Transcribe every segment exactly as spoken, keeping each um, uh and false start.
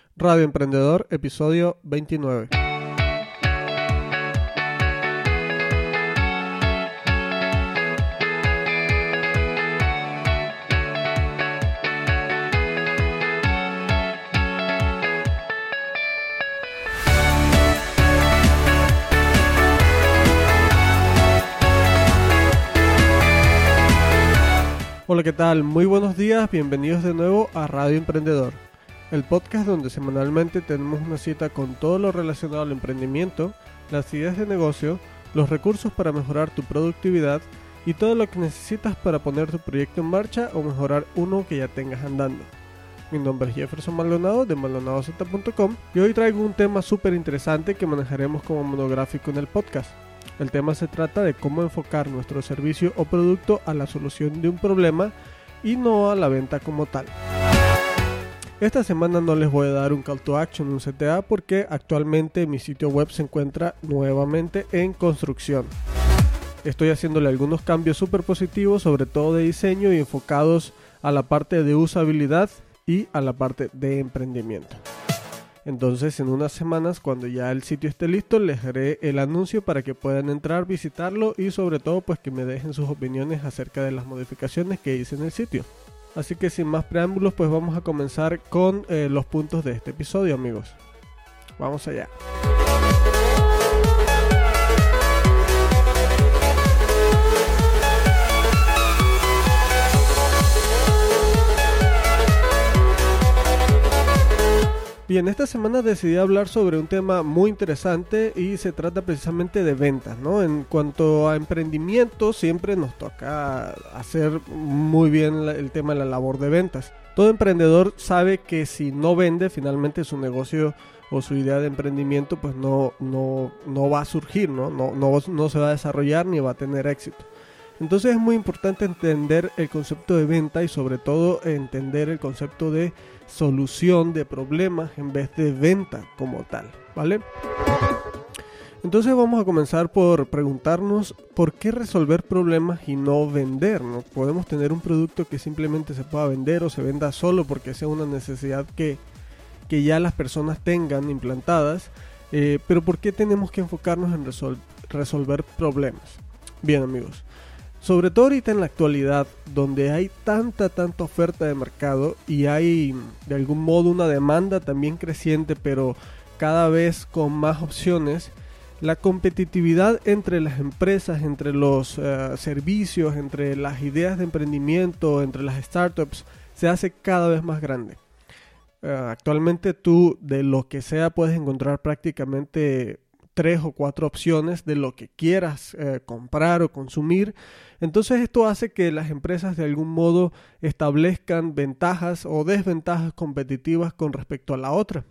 Radio Emprendedor, episodio veintinueve. Hola, ¿qué tal? Muy buenos días, bienvenidos de nuevo a Radio Emprendedor, el podcast donde semanalmente tenemos una cita con todo lo relacionado al emprendimiento, las ideas de negocio, los recursos para mejorar tu productividad y todo lo que necesitas para poner tu proyecto en marcha o mejorar uno que ya tengas andando. Mi nombre es Jefferson Maldonado de maldonado z punto com y hoy traigo un tema súper interesante que manejaremos como monográfico en el podcast. El tema se trata de cómo enfocar nuestro servicio o producto a la solución de un problema y no a la venta como tal. Esta semana no les voy a dar un call to action, un C T A, porque actualmente mi sitio web se encuentra nuevamente en construcción. Estoy haciéndole algunos cambios súper positivos, sobre todo de diseño y enfocados a la parte de usabilidad y a la parte de emprendimiento. Entonces en unas semanas, cuando ya el sitio esté listo, les haré el anuncio para que puedan entrar, visitarlo y sobre todo pues que me dejen sus opiniones acerca de las modificaciones que hice en el sitio. Así que sin más preámbulos, pues vamos a comenzar con eh, los puntos de este episodio, amigos. Vamos allá. Bien, esta semana decidí hablar sobre un tema muy interesante y se trata precisamente de ventas, ¿no? En cuanto a emprendimiento, siempre nos toca hacer muy bien el tema de la labor de ventas. Todo emprendedor sabe que si no vende, finalmente su negocio o su idea de emprendimiento pues no, no, no va a surgir, ¿no? No, no, no se va a desarrollar ni va a tener éxito. Entonces es muy importante entender el concepto de venta y sobre todo entender el concepto de solución de problemas en vez de venta como tal, ¿vale? Entonces vamos a comenzar por preguntarnos por qué resolver problemas y no vender, ¿no? Podemos tener un producto que simplemente se pueda vender o se venda solo porque sea una necesidad que, que ya las personas tengan implantadas, eh, pero ¿por qué tenemos que enfocarnos en resol- resolver problemas? Bien, amigos. Sobre todo ahorita en la actualidad, donde hay tanta, tanta oferta de mercado y hay de algún modo una demanda también creciente, pero cada vez con más opciones, la competitividad entre las empresas, entre los uh, servicios, entre las ideas de emprendimiento, entre las startups, se hace cada vez más grande. Uh, actualmente tú de lo que sea puedes encontrar prácticamente tres o cuatro opciones de lo que quieras eh, comprar o consumir. Entonces esto hace que las empresas de algún modo establezcan ventajas o desventajas competitivas con respecto a la otra.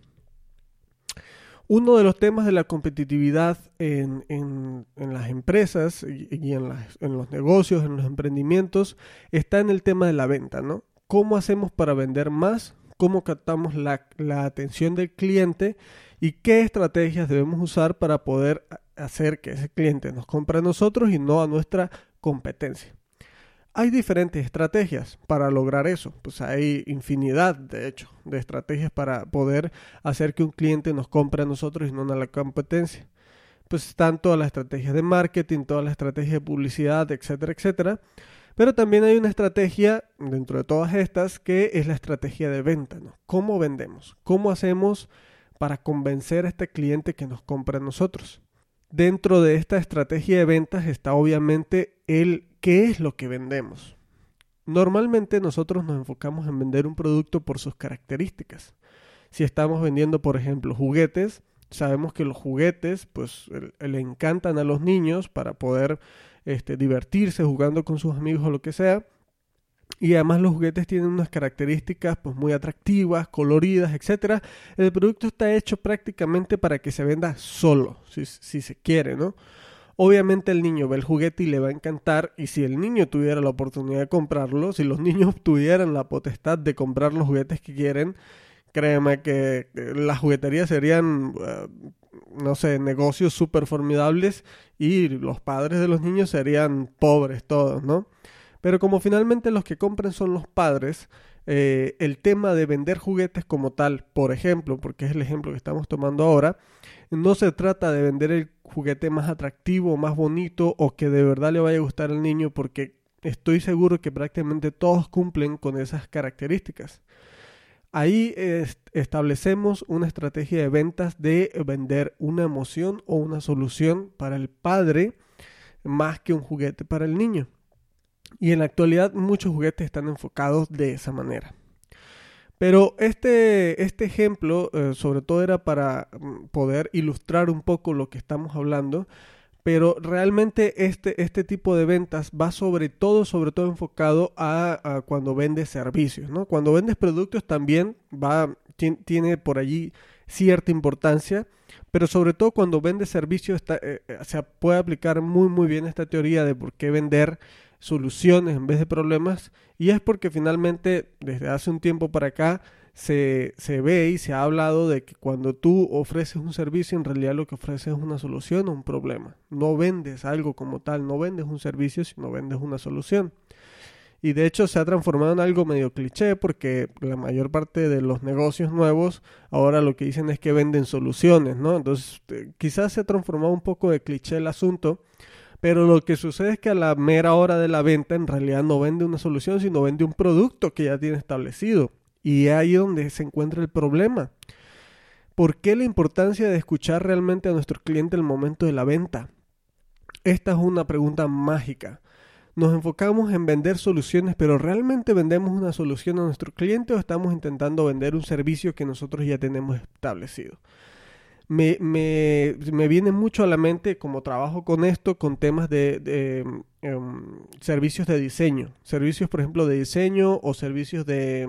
Uno de los temas de la competitividad en, en, en las empresas y, y en, las, en los negocios, en los emprendimientos, está en el tema de la venta, ¿no? ¿Cómo hacemos para vender más? ¿Cómo captamos la, la atención del cliente? ¿Y qué estrategias debemos usar para poder hacer que ese cliente nos compre a nosotros y no a nuestra competencia? Hay diferentes estrategias para lograr eso. Pues hay infinidad, de hecho, de estrategias para poder hacer que un cliente nos compre a nosotros y no a la competencia. Pues están todas las estrategias de marketing, todas las estrategias de publicidad, etcétera, etcétera. Pero también hay una estrategia dentro de todas estas que es la estrategia de venta, ¿no? ¿Cómo vendemos? ¿Cómo hacemos para convencer a este cliente que nos compre a nosotros? Dentro de esta estrategia de ventas está obviamente el qué es lo que vendemos. Normalmente nosotros nos enfocamos en vender un producto por sus características. Si estamos vendiendo, por ejemplo, juguetes, sabemos que los juguetes pues le encantan a los niños para poder este, divertirse jugando con sus amigos o lo que sea. Y además los juguetes tienen unas características pues muy atractivas, coloridas, etcétera. El producto está hecho prácticamente para que se venda solo, si, si se quiere, ¿no? Obviamente el niño ve el juguete y le va a encantar, y si el niño tuviera la oportunidad de comprarlo, si los niños tuvieran la potestad de comprar los juguetes que quieren, créeme que las jugueterías serían, uh, no sé, negocios súper formidables y los padres de los niños serían pobres todos, ¿no? Pero como finalmente los que compran son los padres, eh, el tema de vender juguetes como tal, por ejemplo, porque es el ejemplo que estamos tomando ahora, no se trata de vender el juguete más atractivo, más bonito o que de verdad le vaya a gustar al niño, porque estoy seguro que prácticamente todos cumplen con esas características. Ahí est- establecemos una estrategia de ventas de vender una emoción o una solución para el padre más que un juguete para el niño. Y en la actualidad muchos juguetes están enfocados de esa manera. Pero este, este ejemplo eh, sobre todo era para mm, poder ilustrar un poco lo que estamos hablando, pero realmente este, este tipo de ventas va sobre todo, sobre todo enfocado a, a cuando vendes servicios, ¿no? Cuando vendes productos también va, ti- tiene por allí cierta importancia, pero sobre todo cuando vendes servicios está, eh, eh, se puede aplicar muy muy bien esta teoría de por qué vender soluciones en vez de problemas, y es porque finalmente desde hace un tiempo para acá se, se ve y se ha hablado de que cuando tú ofreces un servicio, en realidad lo que ofreces es una solución o un problema. No vendes algo como tal, no vendes un servicio, sino vendes una solución. Y de hecho se ha transformado en algo medio cliché, porque la mayor parte de los negocios nuevos ahora lo que dicen es que venden soluciones, ¿no? Entonces eh, quizás se ha transformado un poco de cliché el asunto, pero lo que sucede es que a la mera hora de la venta en realidad no vende una solución, sino vende un producto que ya tiene establecido. Y es ahí donde se encuentra el problema. ¿Por qué la importancia de escuchar realmente a nuestro cliente en el momento de la venta? Esta es una pregunta mágica. Nos enfocamos en vender soluciones, pero ¿realmente vendemos una solución a nuestro cliente o estamos intentando vender un servicio que nosotros ya tenemos establecido? Me, me, me viene mucho a la mente, como trabajo con esto, con temas de, de um, servicios de diseño. Servicios, por ejemplo, de diseño o servicios de,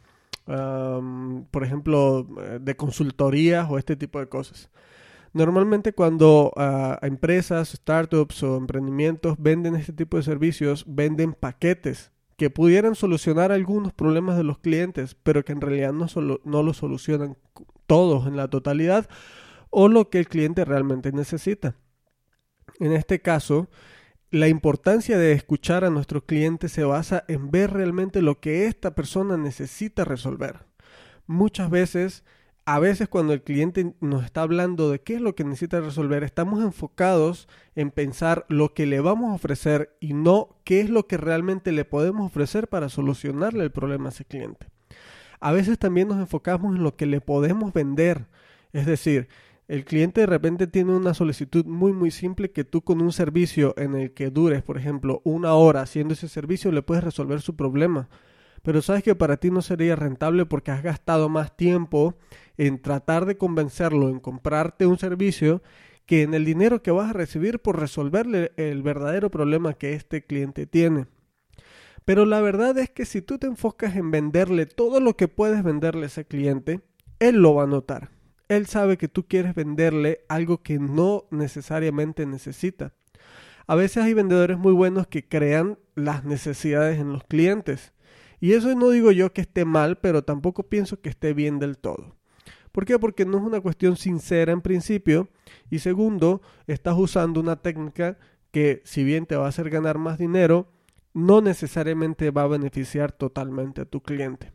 um, por ejemplo, de consultorías o este tipo de cosas. Normalmente cuando uh, empresas, startups o emprendimientos venden este tipo de servicios, venden paquetes que pudieran solucionar algunos problemas de los clientes, pero que en realidad no, solo, no los solucionan todos en la totalidad, o lo que el cliente realmente necesita. En este caso, la importancia de escuchar a nuestro cliente se basa en ver realmente lo que esta persona necesita resolver. Muchas veces, a veces cuando el cliente nos está hablando de qué es lo que necesita resolver, estamos enfocados en pensar lo que le vamos a ofrecer y no qué es lo que realmente le podemos ofrecer para solucionarle el problema a ese cliente. A veces también nos enfocamos en lo que le podemos vender, es decir, el cliente de repente tiene una solicitud muy muy simple que tú con un servicio en el que dures, por ejemplo, una hora haciendo ese servicio le puedes resolver su problema. Pero sabes que para ti no sería rentable porque has gastado más tiempo en tratar de convencerlo, en comprarte un servicio, que en el dinero que vas a recibir por resolverle el verdadero problema que este cliente tiene. Pero la verdad es que si tú te enfocas en venderle todo lo que puedes venderle a ese cliente, él lo va a notar. Él sabe que tú quieres venderle algo que no necesariamente necesita. A veces hay vendedores muy buenos que crean las necesidades en los clientes. Y eso no digo yo que esté mal, pero tampoco pienso que esté bien del todo. ¿Por qué? Porque no es una cuestión sincera en principio. Y segundo, estás usando una técnica que, si bien te va a hacer ganar más dinero, no necesariamente va a beneficiar totalmente a tu cliente.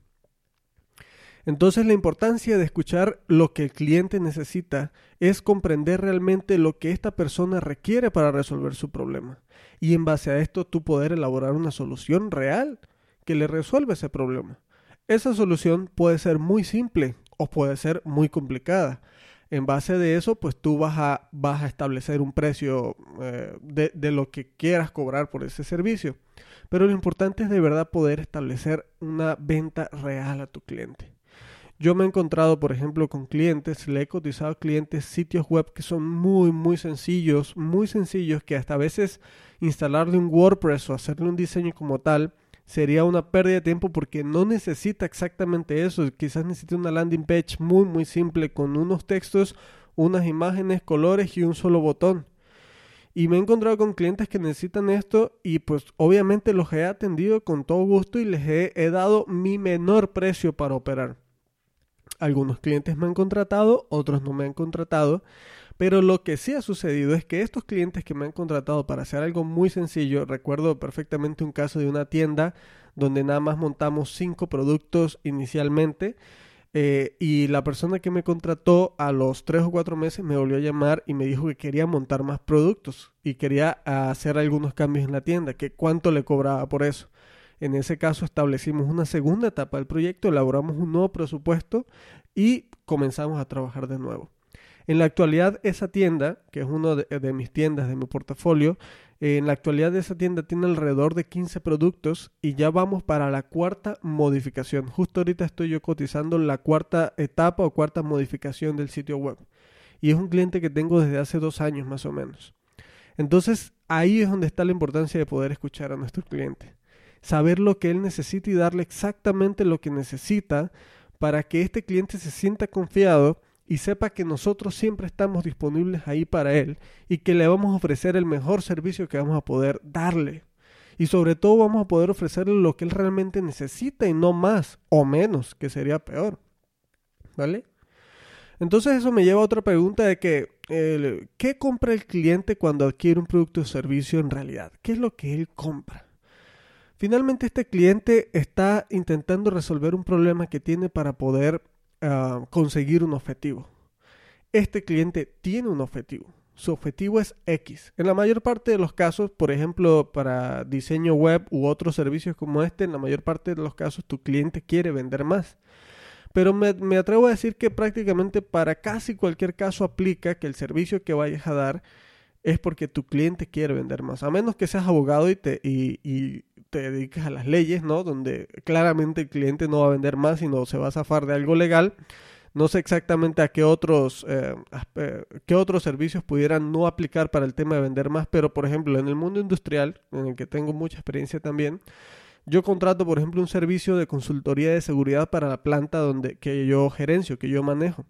Entonces la importancia de escuchar lo que el cliente necesita es comprender realmente lo que esta persona requiere para resolver su problema. Y en base a esto tú poder elaborar una solución real que le resuelva ese problema. Esa solución puede ser muy simple o puede ser muy complicada. En base de eso, pues tú vas a, vas a establecer un precio eh, de, de lo que quieras cobrar por ese servicio. Pero lo importante es de verdad poder establecer una venta real a tu cliente. Yo me he encontrado, por ejemplo, con clientes, le he cotizado a clientes sitios web que son muy, muy sencillos, muy sencillos, que hasta a veces instalarle un WordPress o hacerle un diseño como tal sería una pérdida de tiempo porque no necesita exactamente eso. Quizás necesite una landing page muy, muy simple con unos textos, unas imágenes, colores y un solo botón. Y me he encontrado con clientes que necesitan esto y pues obviamente los he atendido con todo gusto y les he, he dado mi menor precio para operar. Algunos clientes me han contratado, otros no me han contratado, pero lo que sí ha sucedido es que estos clientes que me han contratado para hacer algo muy sencillo, recuerdo perfectamente un caso de una tienda donde nada más montamos cinco productos inicialmente, eh, y la persona que me contrató a los tres o cuatro meses me volvió a llamar y me dijo que quería montar más productos y quería hacer algunos cambios en la tienda, que cuánto le cobraba por eso. En ese caso establecimos una segunda etapa del proyecto, elaboramos un nuevo presupuesto y comenzamos a trabajar de nuevo. En la actualidad esa tienda, que es una de, de mis tiendas de mi portafolio, eh, en la actualidad esa tienda tiene alrededor de quince productos y ya vamos para la cuarta modificación. Justo ahorita estoy yo cotizando la cuarta etapa o cuarta modificación del sitio web. Y es un cliente que tengo desde hace dos años más o menos. Entonces ahí es donde está la importancia de poder escuchar a nuestro cliente. Saber lo que él necesita y darle exactamente lo que necesita para que este cliente se sienta confiado y sepa que nosotros siempre estamos disponibles ahí para él y que le vamos a ofrecer el mejor servicio que vamos a poder darle. Y sobre todo vamos a poder ofrecerle lo que él realmente necesita y no más o menos, que sería peor. ¿Vale? Entonces eso me lleva a otra pregunta de que, eh, ¿qué compra el cliente cuando adquiere un producto o servicio en realidad? ¿Qué es lo que él compra? Finalmente este cliente está intentando resolver un problema que tiene para poder uh, conseguir un objetivo. Este cliente tiene un objetivo. Su objetivo es X. En la mayor parte de los casos, por ejemplo, para diseño web u otros servicios como este, en la mayor parte de los casos tu cliente quiere vender más. Pero me, me atrevo a decir que prácticamente para casi cualquier caso aplica que el servicio que vayas a dar es porque tu cliente quiere vender más. A menos que seas abogado y te, y, y te dediques a las leyes, ¿no? Donde claramente el cliente no va a vender más, sino se va a zafar de algo legal. No sé exactamente a qué otros, eh, qué otros servicios pudieran no aplicar para el tema de vender más, pero por ejemplo en el mundo industrial, en el que tengo mucha experiencia también, yo contrato por ejemplo un servicio de consultoría de seguridad para la planta donde, que yo gerencio, que yo manejo.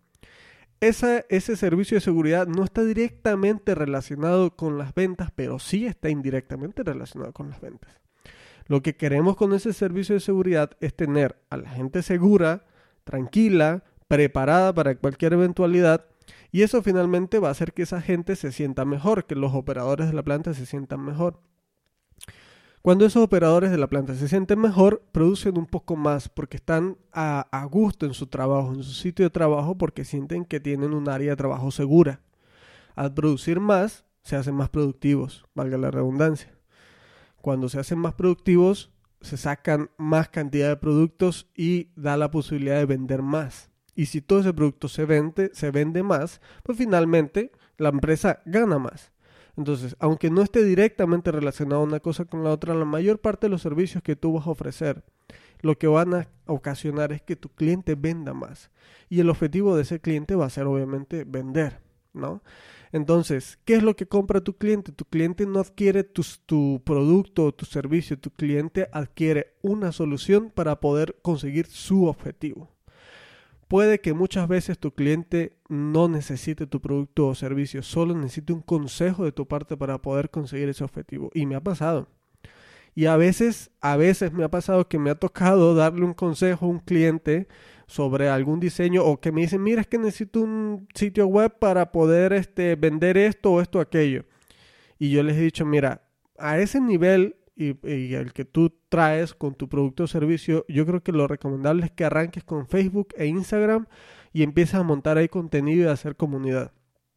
Esa, ese servicio de seguridad no está directamente relacionado con las ventas, pero sí está indirectamente relacionado con las ventas. Lo que queremos con ese servicio de seguridad es tener a la gente segura, tranquila, preparada para cualquier eventualidad, y eso finalmente va a hacer que esa gente se sienta mejor, que los operadores de la planta se sientan mejor. Cuando esos operadores de la planta se sienten mejor, producen un poco más porque están a, a gusto en su trabajo, en su sitio de trabajo, porque sienten que tienen un área de trabajo segura. Al producir más, se hacen más productivos, valga la redundancia. Cuando se hacen más productivos, se sacan más cantidad de productos y da la posibilidad de vender más. Y si todo ese producto se vende, se vende más, pues finalmente la empresa gana más. Entonces, aunque no esté directamente relacionado una cosa con la otra, la mayor parte de los servicios que tú vas a ofrecer, lo que van a ocasionar es que tu cliente venda más. Y el objetivo de ese cliente va a ser obviamente vender, ¿no? Entonces, ¿qué es lo que compra tu cliente? Tu cliente no adquiere tu, tu producto o tu servicio, tu cliente adquiere una solución para poder conseguir su objetivo. Puede que muchas veces tu cliente no necesite tu producto o servicio, solo necesite un consejo de tu parte para poder conseguir ese objetivo. Y me ha pasado. Y a veces, a veces me ha pasado que me ha tocado darle un consejo a un cliente sobre algún diseño o que me dicen, mira, es que necesito un sitio web para poder este, vender esto o esto o aquello. Y yo les he dicho, mira, a ese nivel y, y el que tú traes con tu producto o servicio, yo creo que lo recomendable es que arranques con Facebook e Instagram y empieces a montar ahí contenido y a hacer comunidad.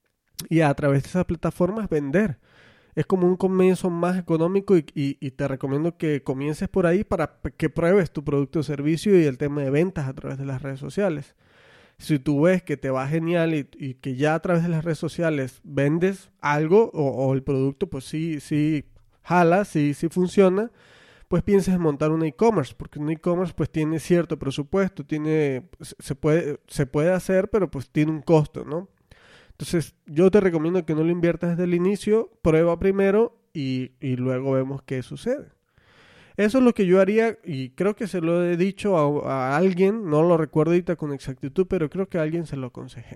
Y a través de esas plataformas vender. Es como un comienzo más económico y, y, y te recomiendo que comiences por ahí para que pruebes tu producto o servicio y el tema de ventas a través de las redes sociales. Si tú ves que te va genial y, y que ya a través de las redes sociales vendes algo o, o el producto pues sí, sí jala, sí, sí funciona, pues pienses en montar un e-commerce, porque un e-commerce pues tiene cierto presupuesto, tiene, se puede, se puede hacer, pero pues tiene un costo, ¿no? Entonces, yo te recomiendo que no lo inviertas desde el inicio, prueba primero y, y luego vemos qué sucede. Eso es lo que yo haría y creo que se lo he dicho a, a alguien, no lo recuerdo ahorita con exactitud, pero creo que a alguien se lo aconsejé.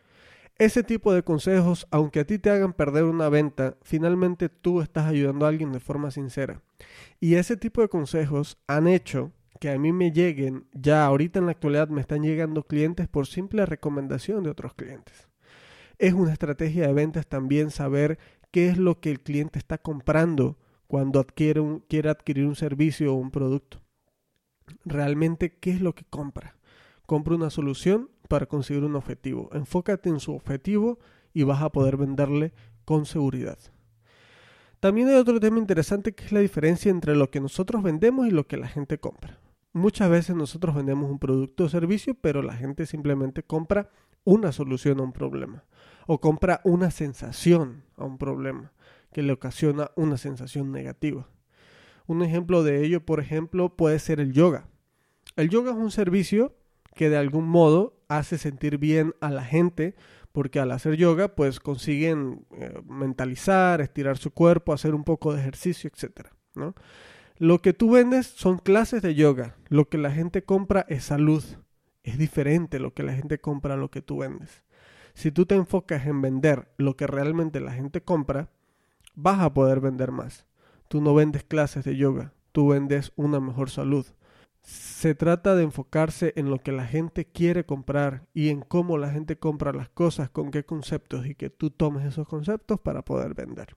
Ese tipo de consejos, aunque a ti te hagan perder una venta, finalmente tú estás ayudando a alguien de forma sincera. Y ese tipo de consejos han hecho que a mí me lleguen, ya ahorita en la actualidad me están llegando clientes por simple recomendación de otros clientes. Es una estrategia de ventas también saber qué es lo que el cliente está comprando cuando adquiere un, quiere adquirir un servicio o un producto. Realmente, ¿qué es lo que compra? Compra una solución para conseguir un objetivo. Enfócate en su objetivo y vas a poder venderle con seguridad. También hay otro tema interesante que es la diferencia entre lo que nosotros vendemos y lo que la gente compra. Muchas veces nosotros vendemos un producto o servicio, pero la gente simplemente compra una solución a un problema o compra una sensación a un problema que le ocasiona una sensación negativa. Un ejemplo de ello, por ejemplo, puede ser el yoga. El yoga es un servicio que de algún modo hace sentir bien a la gente porque al hacer yoga pues consiguen eh, mentalizar, estirar su cuerpo, hacer un poco de ejercicio, etcétera, ¿no? Lo que tú vendes son clases de yoga. Lo que la gente compra es salud. Es diferente lo que la gente compra a lo que tú vendes. Si tú te enfocas en vender lo que realmente la gente compra, vas a poder vender más. Tú no vendes clases de yoga, tú vendes una mejor salud. Se trata de enfocarse en lo que la gente quiere comprar y en cómo la gente compra las cosas, con qué conceptos, y que tú tomes esos conceptos para poder vender.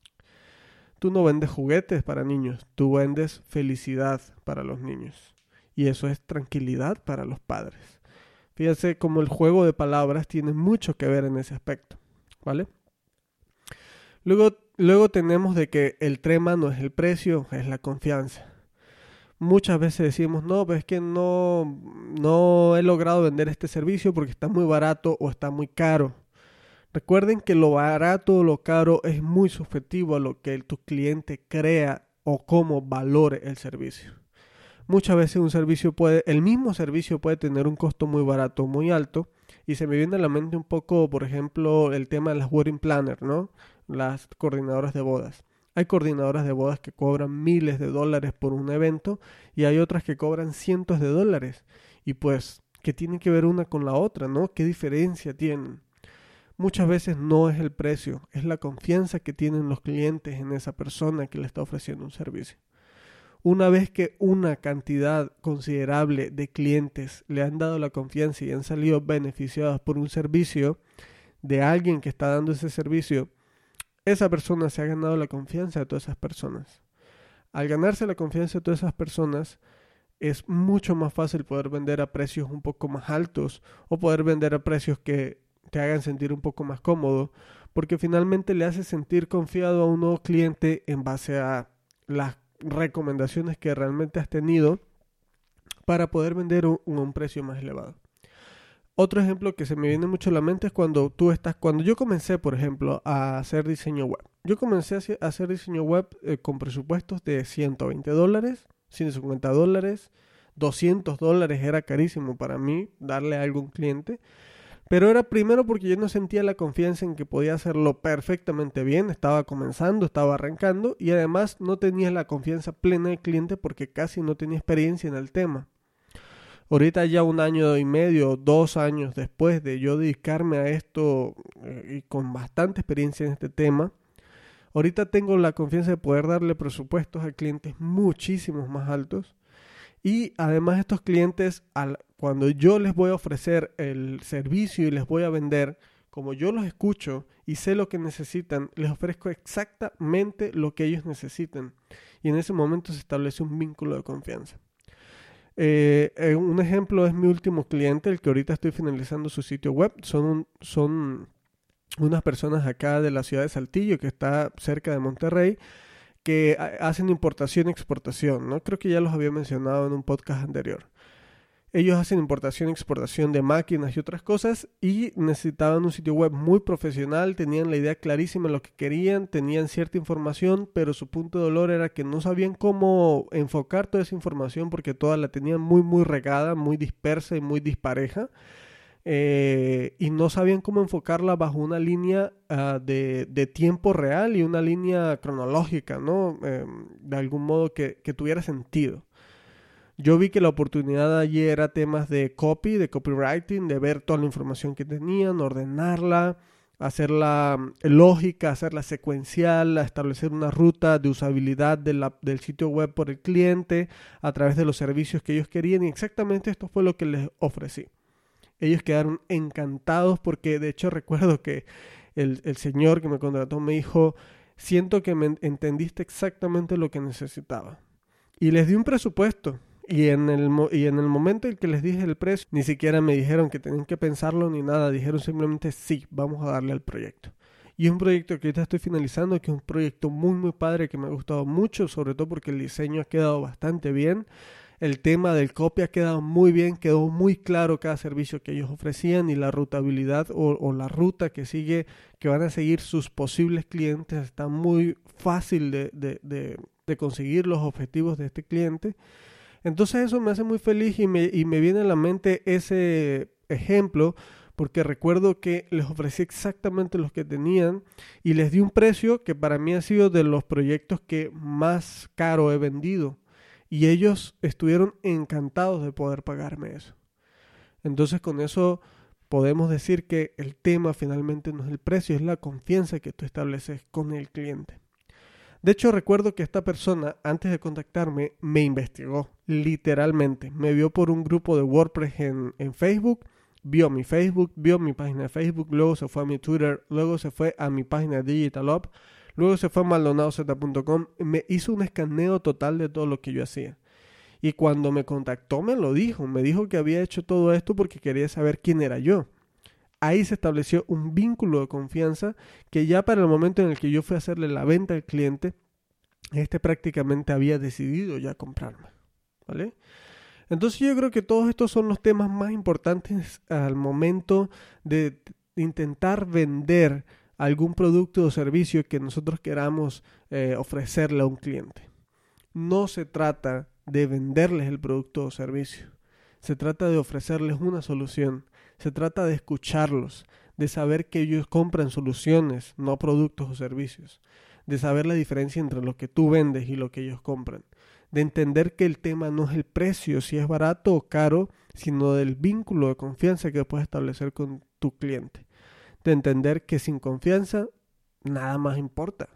Tú no vendes juguetes para niños, tú vendes felicidad para los niños. Y eso es tranquilidad para los padres. Fíjense cómo el juego de palabras tiene mucho que ver en ese aspecto, ¿vale? Luego, luego tenemos de que el tema no es el precio, es la confianza. Muchas veces decimos, no, pero es que no, no he logrado vender este servicio porque está muy barato o está muy caro. Recuerden que lo barato o lo caro es muy subjetivo a lo que el, tu cliente crea o cómo valore el servicio. Muchas veces un servicio puede, el mismo servicio puede tener un costo muy barato o muy alto, y se me viene a la mente un poco, por ejemplo, el tema de las wedding planners, ¿no? Las coordinadoras de bodas. Hay coordinadoras de bodas que cobran miles de dólares por un evento y hay otras que cobran cientos de dólares. Y pues, ¿qué tiene que ver una con la otra, no? ¿Qué diferencia tienen? Muchas veces no es el precio, es la confianza que tienen los clientes en esa persona que le está ofreciendo un servicio. Una vez que una cantidad considerable de clientes le han dado la confianza y han salido beneficiados por un servicio de alguien que está dando ese servicio, esa persona se ha ganado la confianza de todas esas personas. Al ganarse la confianza de todas esas personas, es mucho más fácil poder vender a precios un poco más altos o poder vender a precios que te hagan sentir un poco más cómodo, porque finalmente le hace sentir confiado a un nuevo cliente en base a las recomendaciones que realmente has tenido para poder vender un, un precio más elevado. Otro ejemplo que se me viene mucho a la mente es cuando tú estás, cuando yo comencé, por ejemplo, a hacer diseño web. Yo comencé a hacer diseño web eh, con presupuestos de ciento veinte dólares, ciento cincuenta dólares, doscientos dólares. Era carísimo para mí darle algo a un cliente. Pero era primero porque yo no sentía la confianza en que podía hacerlo perfectamente bien. Estaba comenzando, estaba arrancando y además no tenía la confianza plena del cliente porque casi no tenía experiencia en el tema. Ahorita ya un año y medio, dos años después de yo dedicarme a esto eh, y con bastante experiencia en este tema, ahorita tengo la confianza de poder darle presupuestos a clientes muchísimos más altos. Y además estos clientes, al, cuando yo les voy a ofrecer el servicio y les voy a vender, como yo los escucho y sé lo que necesitan, les ofrezco exactamente lo que ellos necesitan. Y en ese momento se establece un vínculo de confianza. Eh, eh, un ejemplo es mi último cliente, el que ahorita estoy finalizando su sitio web. Son, un, son unas personas acá de la ciudad de Saltillo, que está cerca de Monterrey, que hacen importación y exportación, ¿no? Creo que ya los había mencionado en un podcast anterior. Ellos hacen importación y exportación de máquinas y otras cosas y necesitaban un sitio web muy profesional, tenían la idea clarísima de lo que querían, tenían cierta información, pero su punto de dolor era que no sabían cómo enfocar toda esa información porque toda la tenían muy muy regada, muy dispersa y muy dispareja. Eh, y no sabían cómo enfocarla bajo una línea uh, de, de tiempo real y una línea cronológica, ¿no? Eh, de algún modo que, que tuviera sentido. Yo vi que la oportunidad allí era temas de copy, de copywriting, de ver toda la información que tenían, ordenarla, hacerla lógica, hacerla secuencial, establecer una ruta de usabilidad de la, del sitio web por el cliente a través de los servicios que ellos querían, y exactamente esto fue lo que les ofrecí. Ellos quedaron encantados porque de hecho recuerdo que el, el señor que me contrató me dijo: siento que me entendiste exactamente lo que necesitaba. Y les di un presupuesto. Y en, el, y en el momento en que les dije el precio, ni siquiera me dijeron que tenían que pensarlo ni nada. Dijeron simplemente: sí, vamos a darle al proyecto. Y es un proyecto que ahorita estoy finalizando, que es un proyecto muy muy padre, que me ha gustado mucho, sobre todo porque el diseño ha quedado bastante bien. El tema del copy ha quedado muy bien, quedó muy claro cada servicio que ellos ofrecían, y la rutabilidad o, o la ruta que sigue, que van a seguir sus posibles clientes, está muy fácil de, de, de, de conseguir los objetivos de este cliente. Entonces eso me hace muy feliz, y me, y me viene a la mente ese ejemplo porque recuerdo que les ofrecí exactamente los que tenían y les di un precio que para mí ha sido de los proyectos que más caro he vendido, y ellos estuvieron encantados de poder pagarme eso. Entonces con eso podemos decir que el tema finalmente no es el precio, es la confianza que tú estableces con el cliente. De hecho, recuerdo que esta persona, antes de contactarme, me investigó, literalmente. Me vio por un grupo de WordPress en, en Facebook, vio mi Facebook, vio mi página de Facebook, luego se fue a mi Twitter, luego se fue a mi página de DigitalOp, luego se fue a maldonado z punto com, me hizo un escaneo total de todo lo que yo hacía. Y cuando me contactó me lo dijo, me dijo que había hecho todo esto porque quería saber quién era yo. Ahí se estableció un vínculo de confianza que ya para el momento en el que yo fui a hacerle la venta al cliente, este prácticamente había decidido ya comprarme, ¿vale? Entonces yo creo que todos estos son los temas más importantes al momento de intentar vender algún producto o servicio que nosotros queramos eh, ofrecerle a un cliente. No se trata de venderles el producto o servicio, se trata de ofrecerles una solución. Se trata de escucharlos, de saber que ellos compran soluciones, no productos o servicios, de saber la diferencia entre lo que tú vendes y lo que ellos compran, de entender que el tema no es el precio, si es barato o caro, sino del vínculo de confianza que puedes establecer con tu cliente, de entender que sin confianza nada más importa.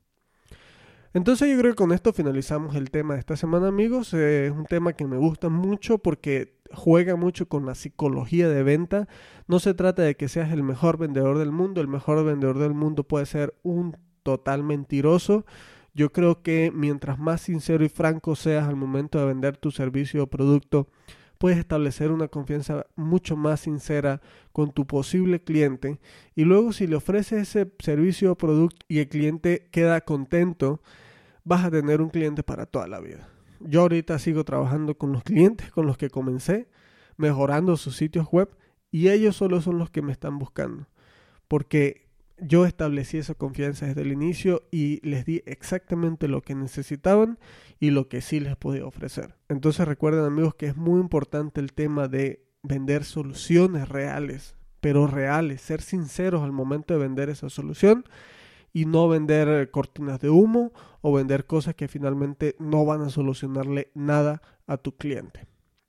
Entonces yo creo que con esto finalizamos el tema de esta semana, amigos. Eh, es un tema que me gusta mucho porque juega mucho con la psicología de venta. No se trata de que seas el mejor vendedor del mundo. El mejor vendedor del mundo puede ser un total mentiroso. Yo creo que mientras más sincero y franco seas al momento de vender tu servicio o producto, puedes establecer una confianza mucho más sincera con tu posible cliente. Y luego si le ofreces ese servicio o producto y el cliente queda contento, vas a tener un cliente para toda la vida. Yo ahorita sigo trabajando con los clientes con los que comencé, mejorando sus sitios web, y ellos solo son los que me están buscando, porque yo establecí esa confianza desde el inicio y les di exactamente lo que necesitaban y lo que sí les podía ofrecer. Entonces recuerden, amigos, que es muy importante el tema de vender soluciones reales, pero reales, ser sinceros al momento de vender esa solución y no vender cortinas de humo o vender cosas que finalmente no van a solucionarle nada a tu cliente.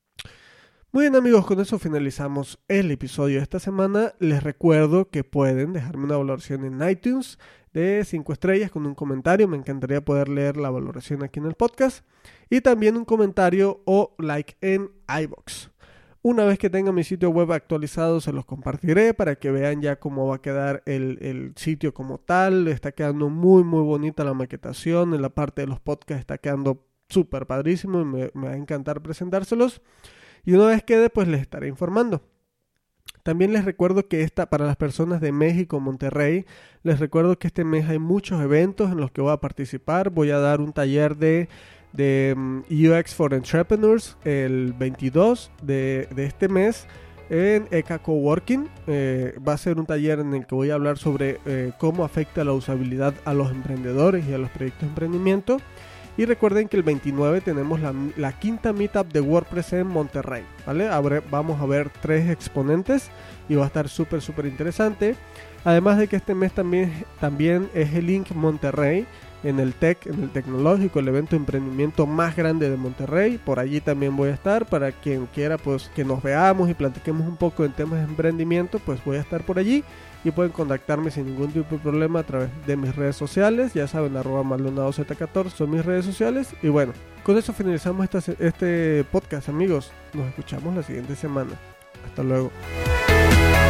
Muy bien, amigos, con eso finalizamos el episodio de esta semana. Les recuerdo que pueden dejarme una valoración en iTunes de cinco estrellas con un comentario. Me encantaría poder leer la valoración aquí en el podcast. Y también un comentario o like en iVoox. Una vez que tenga mi sitio web actualizado, se los compartiré para que vean ya cómo va a quedar el, el sitio como tal. Está quedando muy, muy bonita la maquetación. En la parte de los podcasts está quedando súper padrísimo y me, me va a encantar presentárselos. Y una vez quede, pues les estaré informando. También les recuerdo que esta, para las personas de México, Monterrey, les recuerdo que este mes hay muchos eventos en los que voy a participar. Voy a dar un taller de, de um, U X for Entrepreneurs el veintidós de, de este mes en E K Coworking. Eh, va a ser un taller en el que voy a hablar sobre eh, cómo afecta la usabilidad a los emprendedores y a los proyectos de emprendimiento. Y recuerden que el veintinueve tenemos la, la quinta meetup de WordPress en Monterrey, ¿vale? Abre, vamos a ver tres exponentes y va a estar súper, súper interesante. Además de que este mes también, también es el Link Monterrey, en el TEC, en el Tecnológico, el evento de emprendimiento más grande de Monterrey. Por allí también voy a estar, para quien quiera pues que nos veamos y platiquemos un poco en temas de emprendimiento, pues voy a estar por allí y pueden contactarme sin ningún tipo de problema a través de mis redes sociales. Ya saben, arroba maldonado Z catorce son mis redes sociales. Y bueno, con eso finalizamos esta, este podcast, amigos. Nos escuchamos la siguiente semana. Hasta luego.